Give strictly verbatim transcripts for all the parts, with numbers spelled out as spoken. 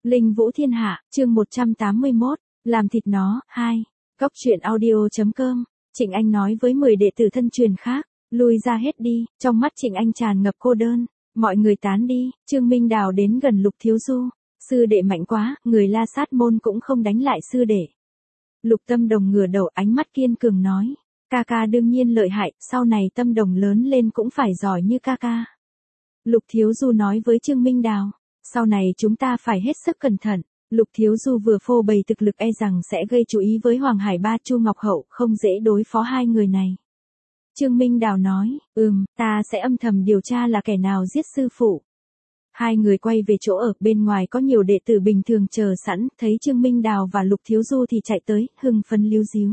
Linh Vũ Thiên Hạ, chương một trăm tám mươi mốt, làm thịt nó, hai. Góc truyện audio.com, Trịnh Anh nói với mười đệ tử thân truyền khác, lui ra hết đi, trong mắt Trịnh Anh tràn ngập cô đơn, mọi người tán đi, Trương Minh Đào đến gần Lục Thiếu Du, sư đệ mạnh quá, người La Sát môn cũng không đánh lại sư đệ. Lục Tâm Đồng ngửa đầu ánh mắt kiên cường nói, ca ca đương nhiên lợi hại, sau này Tâm Đồng lớn lên cũng phải giỏi như ca ca. Lục Thiếu Du nói với Trương Minh Đào, sau này chúng ta phải hết sức cẩn thận. Lục Thiếu Du vừa phô bày thực lực e rằng sẽ gây chú ý với Hoàng Hải Ba Chu Ngọc Hậu, không dễ đối phó hai người này. Trương Minh Đào nói, ừm, ta sẽ âm thầm điều tra là kẻ nào giết sư phụ. Hai người quay về chỗ ở, bên ngoài có nhiều đệ tử bình thường chờ sẵn, thấy Trương Minh Đào và Lục Thiếu Du thì chạy tới, hưng phấn líu díu.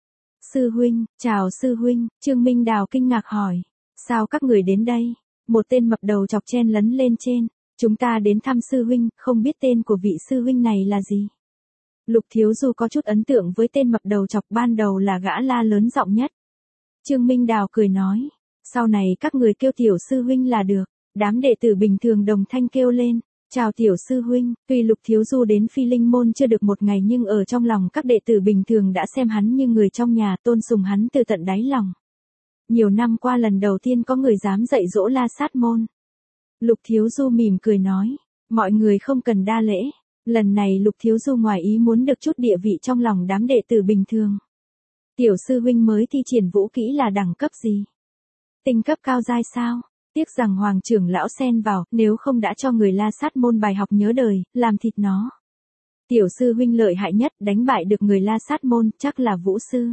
Sư huynh, chào sư huynh, Trương Minh Đào kinh ngạc hỏi, sao các người đến đây? Một tên mập đầu chọc chen lấn lên trên. Chúng ta đến thăm sư huynh, không biết tên của vị sư huynh này là gì. Lục Thiếu Du có chút ấn tượng với tên mập đầu chọc, ban đầu là gã la lớn giọng nhất. Trương Minh Đào cười nói, sau này các người kêu tiểu sư huynh là được. Đám đệ tử bình thường đồng thanh kêu lên, chào tiểu sư huynh. Tuy Lục Thiếu Du đến Phi Linh môn chưa được một ngày nhưng ở trong lòng các đệ tử bình thường đã xem hắn như người trong nhà, tôn sùng hắn từ tận đáy lòng. Nhiều năm qua lần đầu tiên có người dám dạy dỗ La Sát môn. Lục Thiếu Du mỉm cười nói, mọi người không cần đa lễ. Lần này Lục Thiếu Du ngoài ý muốn được chút địa vị trong lòng đám đệ tử bình thường. Tiểu sư huynh mới thi triển vũ kỹ là đẳng cấp gì? Tinh cấp cao giai sao? Tiếc rằng Hoàng trưởng lão xen vào, nếu không đã cho người La Sát môn bài học nhớ đời, làm thịt nó. Tiểu sư huynh lợi hại nhất, đánh bại được người La Sát môn, chắc là vũ sư.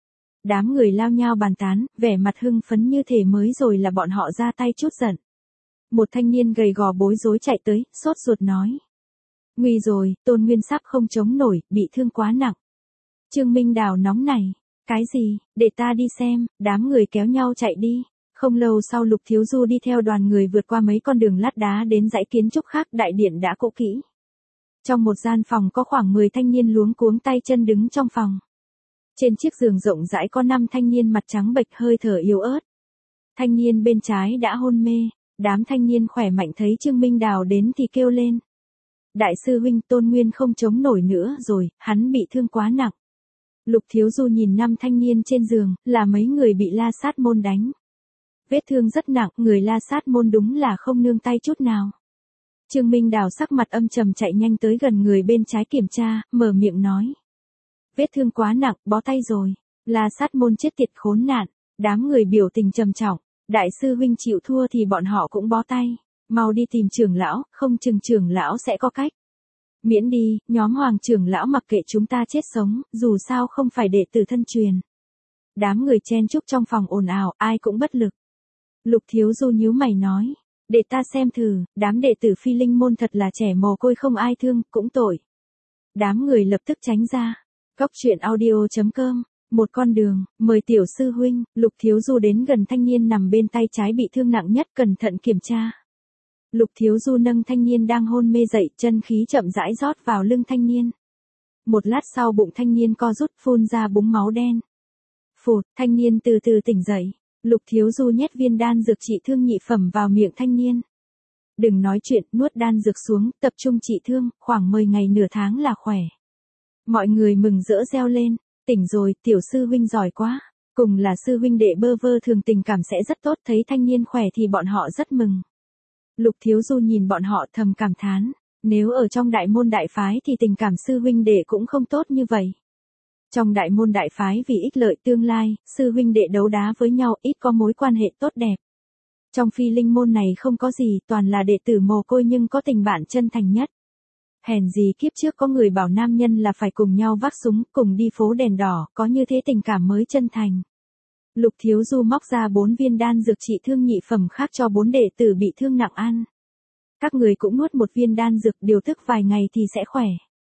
Đám người lao nhao bàn tán, vẻ mặt hưng phấn như thể mới rồi là bọn họ ra tay chút giận. Một thanh niên gầy gò bối rối chạy tới, sốt ruột nói. Nguy rồi, Tôn Nguyên sắp không chống nổi, bị thương quá nặng. Trương Minh Đào nóng này, cái gì, để ta đi xem, đám người kéo nhau chạy đi. Không lâu sau Lục Thiếu Du đi theo đoàn người vượt qua mấy con đường lát đá đến dãy kiến trúc khác, đại điện đã cũ kỹ. Trong một gian phòng có khoảng mười thanh niên luống cuống tay chân đứng trong phòng. Trên chiếc giường rộng rãi có năm thanh niên mặt trắng bệch hơi thở yếu ớt. Thanh niên bên trái đã hôn mê. Đám thanh niên khỏe mạnh thấy Trương Minh Đào đến thì kêu lên. Đại sư huynh, Tôn Nguyên không chống nổi nữa rồi, hắn bị thương quá nặng. Lục Thiếu Du nhìn năm thanh niên trên giường, là mấy người bị La Sát môn đánh. Vết thương rất nặng, người La Sát môn đúng là không nương tay chút nào. Trương Minh Đào sắc mặt âm trầm chạy nhanh tới gần người bên trái kiểm tra, mở miệng nói. Vết thương quá nặng, bó tay rồi. La Sát môn chết tiệt khốn nạn. Đám người biểu tình trầm trọng. Đại sư huynh chịu thua thì bọn họ cũng bó tay. Mau đi tìm trưởng lão, không chừng trưởng lão sẽ có cách. Miễn đi, nhóm Hoàng trưởng lão mặc kệ chúng ta chết sống, dù sao không phải đệ tử thân truyền. Đám người chen chúc trong phòng ồn ào, ai cũng bất lực. Lục Thiếu Du nhíu mày nói, để ta xem thử, đám đệ tử Phi Linh môn thật là trẻ mồ côi không ai thương, cũng tội. Đám người lập tức tránh ra. Góc truyện audio.com, một con đường, mời tiểu sư huynh. Lục Thiếu Du đến gần thanh niên nằm bên tay trái bị thương nặng nhất, cẩn thận kiểm tra. Lục Thiếu Du nâng thanh niên đang hôn mê dậy, chân khí chậm rãi rót vào lưng thanh niên. Một lát sau bụng thanh niên co rút, phun ra búng máu đen. Phụt, thanh niên từ từ tỉnh dậy. Lục Thiếu Du nhét viên đan dược trị thương nhị phẩm vào miệng thanh niên. Đừng nói chuyện, nuốt đan dược xuống, tập trung trị thương, khoảng mười ngày nửa tháng là khỏe. Mọi người mừng rỡ reo lên, tỉnh rồi, tiểu sư huynh giỏi quá. Cùng là sư huynh đệ bơ vơ thường tình cảm sẽ rất tốt, thấy thanh niên khỏe thì bọn họ rất mừng. Lục Thiếu Du nhìn bọn họ thầm cảm thán, nếu ở trong đại môn đại phái thì tình cảm sư huynh đệ cũng không tốt như vậy. Trong đại môn đại phái vì ích lợi tương lai, sư huynh đệ đấu đá với nhau, ít có mối quan hệ tốt đẹp. Trong Phi Linh môn này không có gì, toàn là đệ tử mồ côi nhưng có tình bạn chân thành nhất. Hèn gì kiếp trước có người bảo nam nhân là phải cùng nhau vác súng, cùng đi phố đèn đỏ, có như thế tình cảm mới chân thành. Lục Thiếu Du móc ra bốn viên đan dược trị thương nhị phẩm khác cho bốn đệ tử bị thương nặng ăn. Các người cũng nuốt một viên đan dược, điều tức vài ngày thì sẽ khỏe.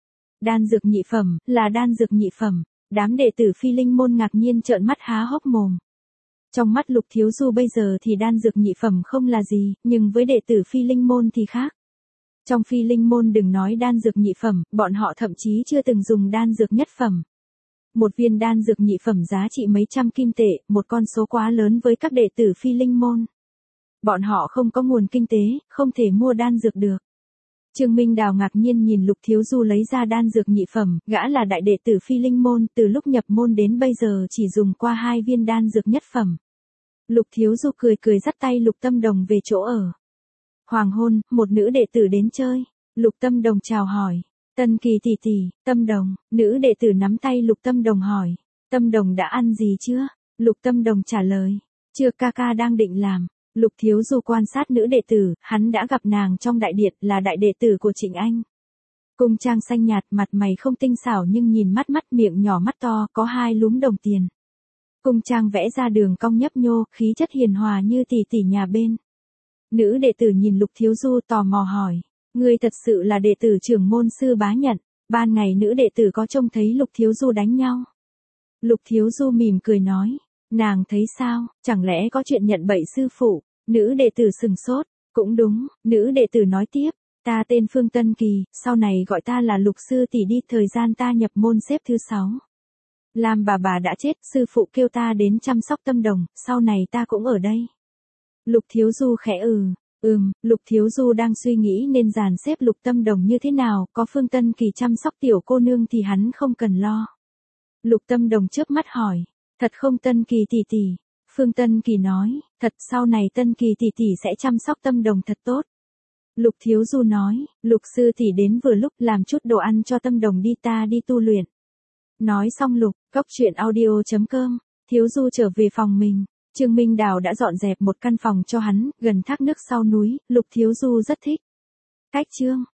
Đan dược nhị phẩm, là đan dược nhị phẩm. Đám đệ tử Phi Linh môn ngạc nhiên trợn mắt há hốc mồm. Trong mắt Lục Thiếu Du bây giờ thì đan dược nhị phẩm không là gì, nhưng với đệ tử Phi Linh môn thì khác. Trong Phi Linh môn đừng nói đan dược nhị phẩm, bọn họ thậm chí chưa từng dùng đan dược nhất phẩm. Một viên đan dược nhị phẩm giá trị mấy trăm kim tệ, một con số quá lớn với các đệ tử Phi Linh môn. Bọn họ không có nguồn kinh tế, không thể mua đan dược được. Trương Minh Đào ngạc nhiên nhìn Lục Thiếu Du lấy ra đan dược nhị phẩm, gã là đại đệ tử Phi Linh môn, từ lúc nhập môn đến bây giờ chỉ dùng qua hai viên đan dược nhất phẩm. Lục Thiếu Du cười cười dắt tay Lục Tâm Đồng về chỗ ở. Hoàng hôn, một nữ đệ tử đến chơi. Lục Tâm Đồng chào hỏi. Tân Kỳ tỷ tỷ, Tâm Đồng, nữ đệ tử nắm tay Lục Tâm Đồng hỏi. Tâm Đồng đã ăn gì chưa? Lục Tâm Đồng trả lời. Chưa, ca ca đang định làm. Lục Thiếu Du quan sát nữ đệ tử, hắn đã gặp nàng trong đại điện, là đại đệ tử của Trịnh Anh. Cung trang xanh nhạt, mặt mày không tinh xảo nhưng nhìn mắt mắt miệng nhỏ mắt to, có hai lúm đồng tiền. Cung trang vẽ ra đường cong nhấp nhô, khí chất hiền hòa như tỷ tỷ nhà bên. Nữ đệ tử nhìn Lục Thiếu Du tò mò hỏi. Ngươi thật sự là đệ tử trưởng môn sư bá nhận. Ban ngày nữ đệ tử có trông thấy Lục Thiếu Du đánh nhau. Lục Thiếu Du mỉm cười nói. Nàng thấy sao, chẳng lẽ có chuyện nhận bậy sư phụ? Nữ đệ tử sừng sốt. Cũng đúng, nữ đệ tử nói tiếp. Ta tên Phương Tân Kỳ, sau này gọi ta là Lục sư tỷ đi, thời gian ta nhập môn xếp thứ sáu. Lam bà bà đã chết, sư phụ kêu ta đến chăm sóc Tâm Đồng, sau này ta cũng ở đây. Lục Thiếu Du khẽ ừ, ừm, Lục Thiếu Du đang suy nghĩ nên dàn xếp Lục Tâm Đồng như thế nào, có Phương Tân Kỳ chăm sóc tiểu cô nương thì hắn không cần lo. Lục Tâm Đồng chớp mắt hỏi, thật không Tân Kỳ tỷ tỷ? Phương Tân Kỳ nói, thật, sau này Tân Kỳ tỷ tỷ sẽ chăm sóc Tâm Đồng thật tốt. Lục Thiếu Du nói, Lục sư tỷ đến vừa lúc, làm chút đồ ăn cho Tâm Đồng đi, ta đi tu luyện. Nói xong Lục, cốc truyện audio chấm com, Thiếu Du trở về phòng mình. Trương Minh Đào đã dọn dẹp một căn phòng cho hắn, gần thác nước sau núi, Lục Thiếu Du rất thích. Cách chương